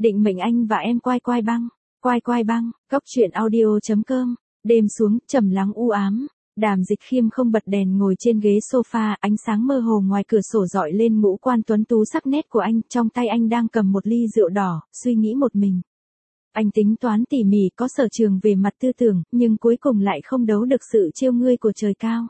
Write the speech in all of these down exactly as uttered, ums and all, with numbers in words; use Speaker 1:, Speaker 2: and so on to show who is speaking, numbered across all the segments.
Speaker 1: định mệnh anh và em quai quai băng, quai quai băng, góc truyện audio chấm com. Đêm xuống, trầm lắng u ám. Đàm Dịch Khiêm không bật đèn ngồi trên ghế sofa, ánh sáng mơ hồ ngoài cửa sổ dọi lên ngũ quan tuấn tú sắc nét của anh, trong tay anh đang cầm một ly rượu đỏ, suy nghĩ một mình. Anh tính toán tỉ mỉ, có sở trường về mặt tư tưởng, nhưng cuối cùng lại không đấu được sự trêu ngươi của trời cao.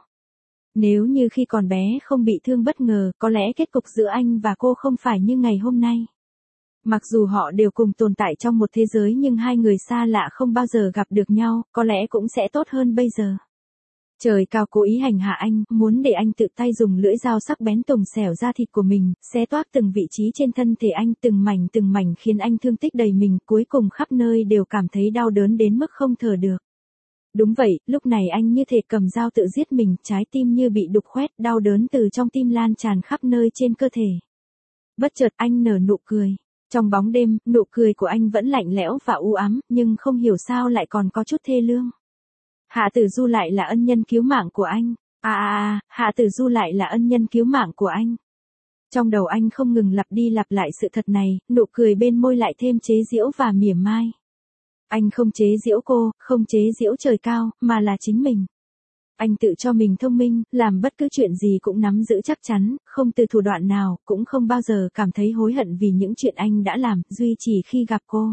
Speaker 1: Nếu như khi còn bé không bị thương bất ngờ, có lẽ kết cục giữa anh và cô không phải như ngày hôm nay. Mặc dù họ đều cùng tồn tại trong một thế giới nhưng hai người xa lạ không bao giờ gặp được nhau, có lẽ cũng sẽ tốt hơn bây giờ. Trời cao cố ý hành hạ anh, muốn để anh tự tay dùng lưỡi dao sắc bén tùng xẻo da thịt của mình, xé toác từng vị trí trên thân thể anh, từng mảnh từng mảnh khiến anh thương tích đầy mình, cuối cùng khắp nơi đều cảm thấy đau đớn đến mức không thở được. Đúng vậy, lúc này anh như thể cầm dao tự giết mình, trái tim như bị đục khoét, đau đớn từ trong tim lan tràn khắp nơi trên cơ thể. Bất chợt anh nở nụ cười. Trong bóng đêm, nụ cười của anh vẫn lạnh lẽo và u ám, nhưng không hiểu sao lại còn có chút thê lương. Hạ Tử Du lại là ân nhân cứu mạng của anh. À à à, Hạ Tử Du lại là ân nhân cứu mạng của anh. Trong đầu anh không ngừng lặp đi lặp lại sự thật này, nụ cười bên môi lại thêm chế giễu và mỉa mai. Anh không chế giễu cô, không chế giễu trời cao, mà là chính mình. Anh tự cho mình thông minh, làm bất cứ chuyện gì cũng nắm giữ chắc chắn, không từ thủ đoạn nào, cũng không bao giờ cảm thấy hối hận vì những chuyện anh đã làm, duy chỉ khi gặp cô.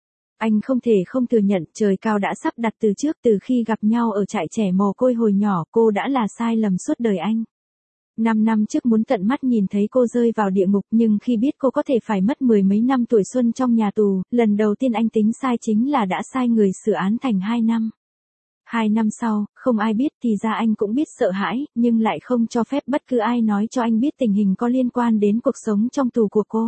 Speaker 1: Anh không thể không thừa nhận trời cao đã sắp đặt từ trước, từ khi gặp nhau ở trại trẻ mồ côi hồi nhỏ, cô đã là sai lầm suốt đời anh. Năm năm trước muốn tận mắt nhìn thấy cô rơi vào địa ngục, nhưng khi biết cô có thể phải mất mười mấy năm tuổi xuân trong nhà tù, lần đầu tiên anh tính sai chính là đã sai người sửa án thành hai năm. Hai năm sau, không ai biết thì ra anh cũng biết sợ hãi, nhưng lại không cho phép bất cứ ai nói cho anh biết tình hình có liên quan đến cuộc sống trong tù của cô.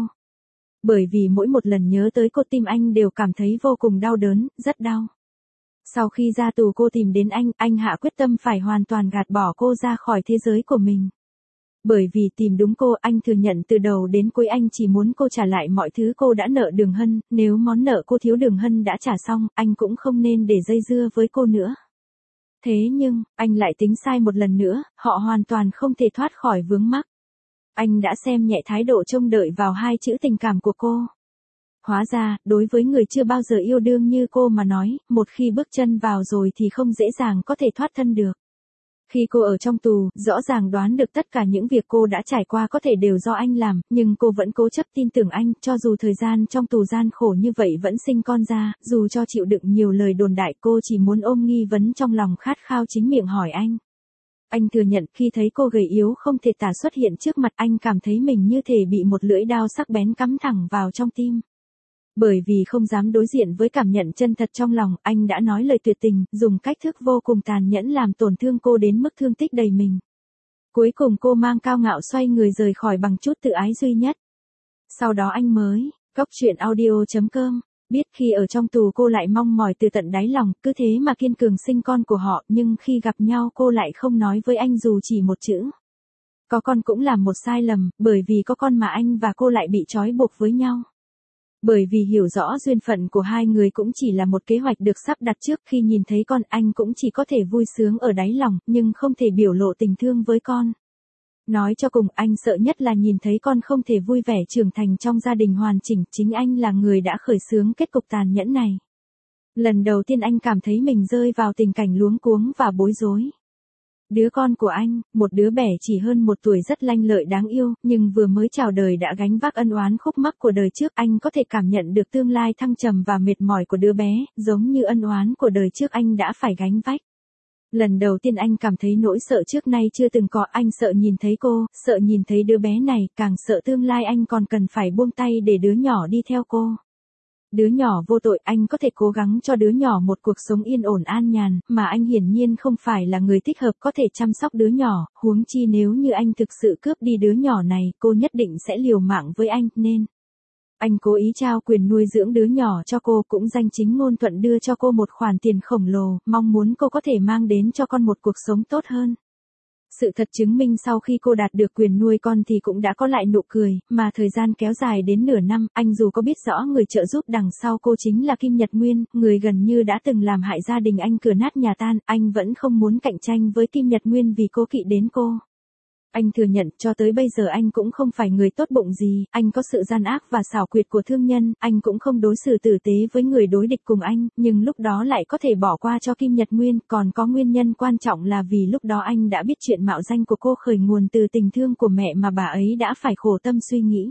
Speaker 1: Bởi vì mỗi một lần nhớ tới cô tim anh đều cảm thấy vô cùng đau đớn, rất đau. Sau khi ra tù cô tìm đến anh, anh hạ quyết tâm phải hoàn toàn gạt bỏ cô ra khỏi thế giới của mình. Bởi vì tìm đúng cô, anh thừa nhận từ đầu đến cuối anh chỉ muốn cô trả lại mọi thứ cô đã nợ Đường Hân, nếu món nợ cô thiếu Đường Hân đã trả xong, anh cũng không nên để dây dưa với cô nữa. Thế nhưng, anh lại tính sai một lần nữa, họ hoàn toàn không thể thoát khỏi vướng mắc. Anh đã xem nhẹ thái độ trông đợi vào hai chữ tình cảm của cô. Hóa ra, đối với người chưa bao giờ yêu đương như cô mà nói, một khi bước chân vào rồi thì không dễ dàng có thể thoát thân được. Khi cô ở trong tù, rõ ràng đoán được tất cả những việc cô đã trải qua có thể đều do anh làm, nhưng cô vẫn cố chấp tin tưởng anh, cho dù thời gian trong tù gian khổ như vậy vẫn sinh con ra, dù cho chịu đựng nhiều lời đồn đại, cô chỉ muốn ôm nghi vấn trong lòng khát khao chính miệng hỏi anh. Anh thừa nhận khi thấy cô gầy yếu không thể tả xuất hiện trước mặt anh cảm thấy mình như thể bị một lưỡi dao sắc bén cắm thẳng vào trong tim. Bởi vì không dám đối diện với cảm nhận chân thật trong lòng, anh đã nói lời tuyệt tình, dùng cách thức vô cùng tàn nhẫn làm tổn thương cô đến mức thương tích đầy mình. Cuối cùng cô mang cao ngạo xoay người rời khỏi bằng chút tự ái duy nhất. Sau đó anh mới, góc truyện audio chấm com, biết khi ở trong tù cô lại mong mỏi từ tận đáy lòng, cứ thế mà kiên cường sinh con của họ, nhưng khi gặp nhau cô lại không nói với anh dù chỉ một chữ. Có con cũng là một sai lầm, bởi vì có con mà anh và cô lại bị trói buộc với nhau. Bởi vì hiểu rõ duyên phận của hai người cũng chỉ là một kế hoạch được sắp đặt trước, khi nhìn thấy con anh cũng chỉ có thể vui sướng ở đáy lòng, nhưng không thể biểu lộ tình thương với con. Nói cho cùng anh sợ nhất là nhìn thấy con không thể vui vẻ trưởng thành trong gia đình hoàn chỉnh, chính anh là người đã khởi xướng kết cục tàn nhẫn này. Lần đầu tiên anh cảm thấy mình rơi vào tình cảnh luống cuống và bối rối. Đứa con của anh, một đứa bé chỉ hơn một tuổi rất lanh lợi đáng yêu, nhưng vừa mới chào đời đã gánh vác ân oán khúc mắc của đời trước, anh có thể cảm nhận được tương lai thăng trầm và mệt mỏi của đứa bé, giống như ân oán của đời trước anh đã phải gánh vác. Lần đầu tiên anh cảm thấy nỗi sợ trước nay chưa từng có, anh sợ nhìn thấy cô, sợ nhìn thấy đứa bé này, càng sợ tương lai anh còn cần phải buông tay để đứa nhỏ đi theo cô. Đứa nhỏ vô tội, anh có thể cố gắng cho đứa nhỏ một cuộc sống yên ổn an nhàn, mà anh hiển nhiên không phải là người thích hợp có thể chăm sóc đứa nhỏ, huống chi nếu như anh thực sự cướp đi đứa nhỏ này, cô nhất định sẽ liều mạng với anh, nên anh cố ý trao quyền nuôi dưỡng đứa nhỏ cho cô, cũng danh chính ngôn thuận đưa cho cô một khoản tiền khổng lồ, mong muốn cô có thể mang đến cho con một cuộc sống tốt hơn. Sự thật chứng minh sau khi cô đạt được quyền nuôi con thì cũng đã có lại nụ cười, mà thời gian kéo dài đến nửa năm, anh dù có biết rõ người trợ giúp đằng sau cô chính là Kim Nhật Nguyên, người gần như đã từng làm hại gia đình anh cửa nát nhà tan, anh vẫn không muốn cạnh tranh với Kim Nhật Nguyên vì cố kỵ đến cô. Anh thừa nhận cho tới bây giờ anh cũng không phải người tốt bụng gì, anh có sự gian ác và xảo quyệt của thương nhân, anh cũng không đối xử tử tế với người đối địch cùng anh, nhưng lúc đó lại có thể bỏ qua cho Kim Nhật Nguyên, còn có nguyên nhân quan trọng là vì lúc đó anh đã biết chuyện mạo danh của cô khởi nguồn từ tình thương của mẹ mà bà ấy đã phải khổ tâm suy nghĩ.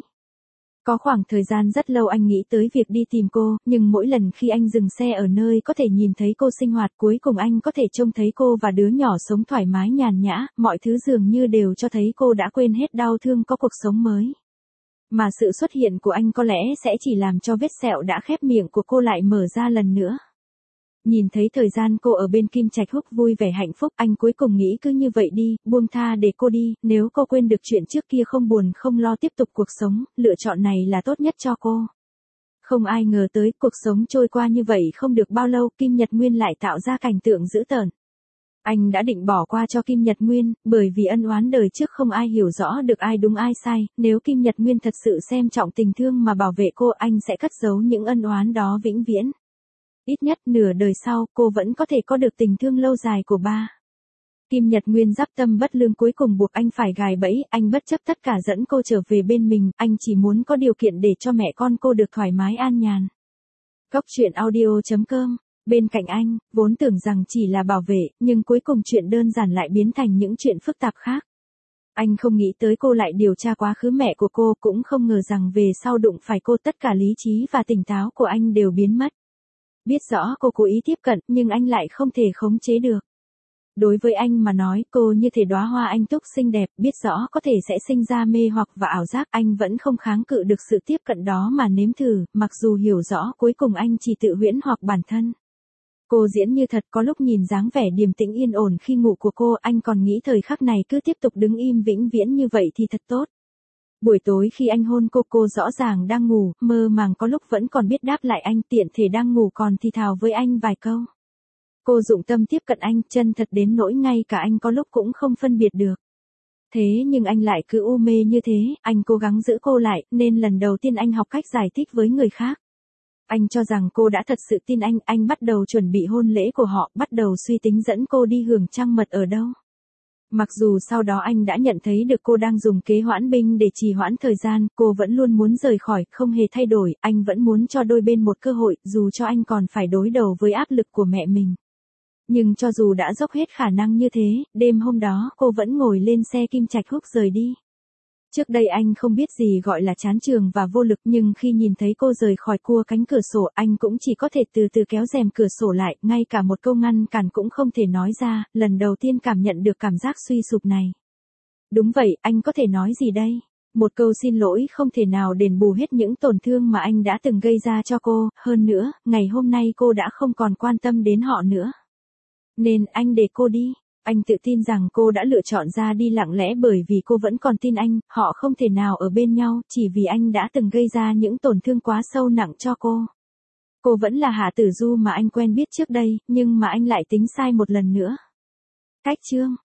Speaker 1: Có khoảng thời gian rất lâu anh nghĩ tới việc đi tìm cô, nhưng mỗi lần khi anh dừng xe ở nơi có thể nhìn thấy cô sinh hoạt cuối cùng anh có thể trông thấy cô và đứa nhỏ sống thoải mái nhàn nhã, mọi thứ dường như đều cho thấy cô đã quên hết đau thương có cuộc sống mới. Mà sự xuất hiện của anh có lẽ sẽ chỉ làm cho vết sẹo đã khép miệng của cô lại mở ra lần nữa. Nhìn thấy thời gian cô ở bên Kim Trạch Húc vui vẻ hạnh phúc, anh cuối cùng nghĩ cứ như vậy đi, buông tha để cô đi, nếu cô quên được chuyện trước kia không buồn không lo tiếp tục cuộc sống, lựa chọn này là tốt nhất cho cô. Không ai ngờ tới, cuộc sống trôi qua như vậy không được bao lâu, Kim Nhật Nguyên lại tạo ra cảnh tượng dữ tợn. Anh đã định bỏ qua cho Kim Nhật Nguyên, bởi vì ân oán đời trước không ai hiểu rõ được ai đúng ai sai, nếu Kim Nhật Nguyên thật sự xem trọng tình thương mà bảo vệ cô, anh sẽ cất giấu những ân oán đó vĩnh viễn. Ít nhất nửa đời sau, cô vẫn có thể có được tình thương lâu dài của ba. Kim Nhật Nguyên giáp tâm bất lương cuối cùng buộc anh phải gài bẫy, anh bất chấp tất cả dẫn cô trở về bên mình, anh chỉ muốn có điều kiện để cho mẹ con cô được thoải mái an nhàn. Góc truyện audio chấm com, bên cạnh anh, vốn tưởng rằng chỉ là bảo vệ, nhưng cuối cùng chuyện đơn giản lại biến thành những chuyện phức tạp khác. Anh không nghĩ tới cô lại điều tra quá khứ mẹ của cô, cũng không ngờ rằng về sau đụng phải cô tất cả lý trí và tỉnh táo của anh đều biến mất. Biết rõ cô cố ý tiếp cận, nhưng anh lại không thể khống chế được. Đối với anh mà nói, cô như thể đóa hoa anh túc xinh đẹp, biết rõ có thể sẽ sinh ra mê hoặc và ảo giác, anh vẫn không kháng cự được sự tiếp cận đó mà nếm thử, mặc dù hiểu rõ cuối cùng anh chỉ tự huyễn hoặc bản thân. Cô diễn như thật, có lúc nhìn dáng vẻ điềm tĩnh yên ổn khi ngủ của cô, anh còn nghĩ thời khắc này cứ tiếp tục đứng im vĩnh viễn như vậy thì thật tốt. Buổi tối khi anh hôn cô, cô rõ ràng đang ngủ, mơ màng có lúc vẫn còn biết đáp lại anh, tiện thể đang ngủ còn thì thào với anh vài câu. Cô dụng tâm tiếp cận anh, chân thật đến nỗi ngay cả anh có lúc cũng không phân biệt được. Thế nhưng anh lại cứ u mê như thế, anh cố gắng giữ cô lại, nên lần đầu tiên anh học cách giải thích với người khác. Anh cho rằng cô đã thật sự tin anh, anh bắt đầu chuẩn bị hôn lễ của họ, bắt đầu suy tính dẫn cô đi hưởng trăng mật ở đâu. Mặc dù sau đó anh đã nhận thấy được cô đang dùng kế hoãn binh để trì hoãn thời gian, cô vẫn luôn muốn rời khỏi, không hề thay đổi, anh vẫn muốn cho đôi bên một cơ hội, dù cho anh còn phải đối đầu với áp lực của mẹ mình. Nhưng cho dù đã dốc hết khả năng như thế, đêm hôm đó cô vẫn ngồi lên xe Kim Trạch Húc rời đi. Trước đây anh không biết gì gọi là chán trường và vô lực, nhưng khi nhìn thấy cô rời khỏi cua cánh cửa sổ, anh cũng chỉ có thể từ từ kéo rèm cửa sổ lại, ngay cả một câu ngăn cản cũng không thể nói ra, lần đầu tiên cảm nhận được cảm giác suy sụp này. Đúng vậy, anh có thể nói gì đây? Một câu xin lỗi không thể nào đền bù hết những tổn thương mà anh đã từng gây ra cho cô, hơn nữa, ngày hôm nay cô đã không còn quan tâm đến họ nữa. Nên anh để cô đi. Anh tự tin rằng cô đã lựa chọn ra đi lặng lẽ bởi vì cô vẫn còn tin anh, họ không thể nào ở bên nhau, chỉ vì anh đã từng gây ra những tổn thương quá sâu nặng cho cô. Cô vẫn là Hạ Tử Du mà anh quen biết trước đây, nhưng mà anh lại tính sai một lần nữa. Cách chương